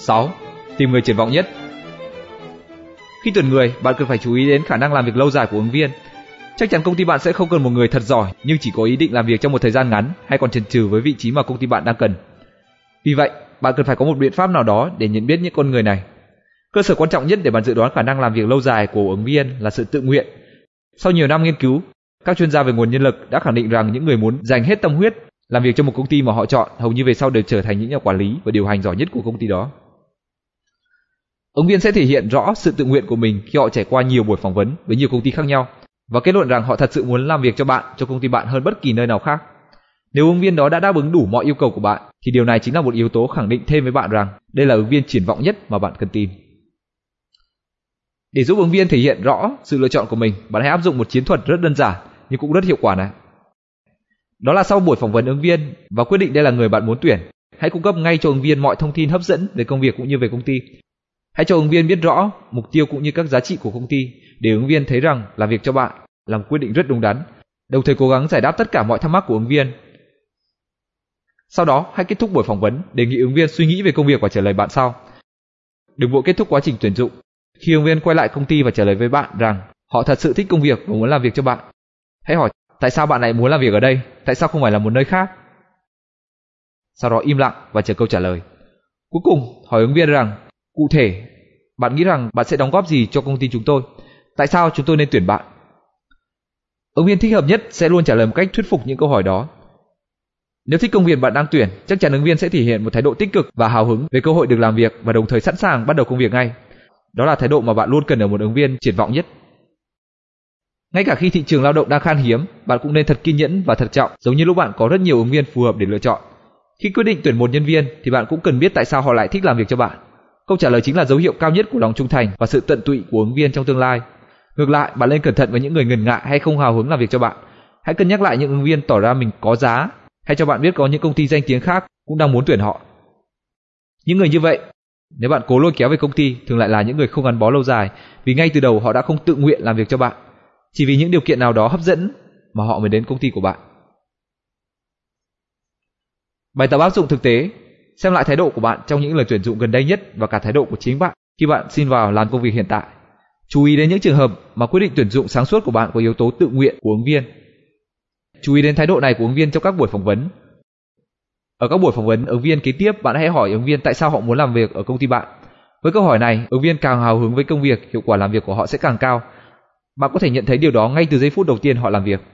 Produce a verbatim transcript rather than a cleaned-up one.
sáu. Tìm người triển vọng nhất. Khi tuyển người, bạn cần phải chú ý đến khả năng làm việc lâu dài của ứng viên. Chắc chắn công ty bạn sẽ không cần một người thật giỏi nhưng chỉ có ý định làm việc trong một thời gian ngắn hay còn chần chừ với vị trí mà công ty bạn đang cần. Vì vậy, bạn cần phải có một biện pháp nào đó để nhận biết những con người này. Cơ sở quan trọng nhất để bạn dự đoán khả năng làm việc lâu dài của ứng viên là sự tự nguyện. Sau nhiều năm nghiên cứu, các chuyên gia về nguồn nhân lực đã khẳng định rằng những người muốn dành hết tâm huyết làm việc cho một công ty mà họ chọn hầu như về sau đều trở thành những nhà quản lý và điều hành giỏi nhất của công ty đó. Ứng viên sẽ thể hiện rõ sự tự nguyện của mình khi họ trải qua nhiều buổi phỏng vấn với nhiều công ty khác nhau và kết luận rằng họ thật sự muốn làm việc cho bạn, cho công ty bạn hơn bất kỳ nơi nào khác. Nếu ứng viên đó đã đáp ứng đủ mọi yêu cầu của bạn, thì điều này chính là một yếu tố khẳng định thêm với bạn rằng đây là ứng viên triển vọng nhất mà bạn cần tìm. Để giúp ứng viên thể hiện rõ sự lựa chọn của mình, bạn hãy áp dụng một chiến thuật rất đơn giản nhưng cũng rất hiệu quả này. Đó là sau buổi phỏng vấn ứng viên và quyết định đây là người bạn muốn tuyển, hãy cung cấp ngay cho ứng viên mọi thông tin hấp dẫn về công việc cũng như về công ty. Hãy cho ứng viên biết rõ mục tiêu cũng như các giá trị của công ty để ứng viên thấy rằng làm việc cho bạn là một quyết định rất đúng đắn. Đồng thời cố gắng giải đáp tất cả mọi thắc mắc của ứng viên. Sau đó, hãy kết thúc buổi phỏng vấn, đề nghị ứng viên suy nghĩ về công việc và trả lời bạn sau. Đừng vội kết thúc quá trình tuyển dụng. Khi ứng viên quay lại công ty và trả lời với bạn rằng họ thật sự thích công việc và muốn làm việc cho bạn, hãy hỏi tại sao bạn lại muốn làm việc ở đây, tại sao không phải là một nơi khác. Sau đó im lặng và chờ câu trả lời. Cuối cùng, hỏi ứng viên rằng cụ thể, bạn nghĩ rằng bạn sẽ đóng góp gì cho công ty chúng tôi? Tại sao chúng tôi nên tuyển bạn? Ứng viên thích hợp nhất sẽ luôn trả lời một cách thuyết phục những câu hỏi đó. Nếu thích công việc bạn đang tuyển, chắc chắn ứng viên sẽ thể hiện một thái độ tích cực và hào hứng về cơ hội được làm việc và đồng thời sẵn sàng bắt đầu công việc ngay. Đó là thái độ mà bạn luôn cần ở một ứng viên triển vọng nhất. Ngay cả khi thị trường lao động đang khan hiếm, bạn cũng nên thật kiên nhẫn và thận trọng, giống như lúc bạn có rất nhiều ứng viên phù hợp để lựa chọn. Khi quyết định tuyển một nhân viên thì bạn cũng cần biết tại sao họ lại thích làm việc cho bạn. Câu trả lời chính là dấu hiệu cao nhất của lòng trung thành và sự tận tụy của ứng viên trong tương lai. Ngược lại, bạn nên cẩn thận với những người ngần ngại hay không hào hứng làm việc cho bạn. Hãy cân nhắc lại những ứng viên tỏ ra mình có giá, hay cho bạn biết có những công ty danh tiếng khác cũng đang muốn tuyển họ. Những người như vậy, nếu bạn cố lôi kéo về công ty, thường lại là những người không gắn bó lâu dài, vì ngay từ đầu họ đã không tự nguyện làm việc cho bạn, chỉ vì những điều kiện nào đó hấp dẫn mà họ mới đến công ty của bạn. Bài tập áp dụng thực tế. Xem lại thái độ của bạn trong những lần tuyển dụng gần đây nhất và cả thái độ của chính bạn khi bạn xin vào làm công việc hiện tại. Chú ý đến những trường hợp mà quyết định tuyển dụng sáng suốt của bạn có yếu tố tự nguyện của ứng viên. Chú ý đến thái độ này của ứng viên trong các buổi phỏng vấn. Ở các buổi phỏng vấn ứng viên kế tiếp, bạn hãy hỏi ứng viên tại sao họ muốn làm việc ở công ty bạn. Với câu hỏi này, ứng viên càng hào hứng với công việc, hiệu quả làm việc của họ sẽ càng cao. Bạn có thể nhận thấy điều đó ngay từ giây phút đầu tiên họ làm việc.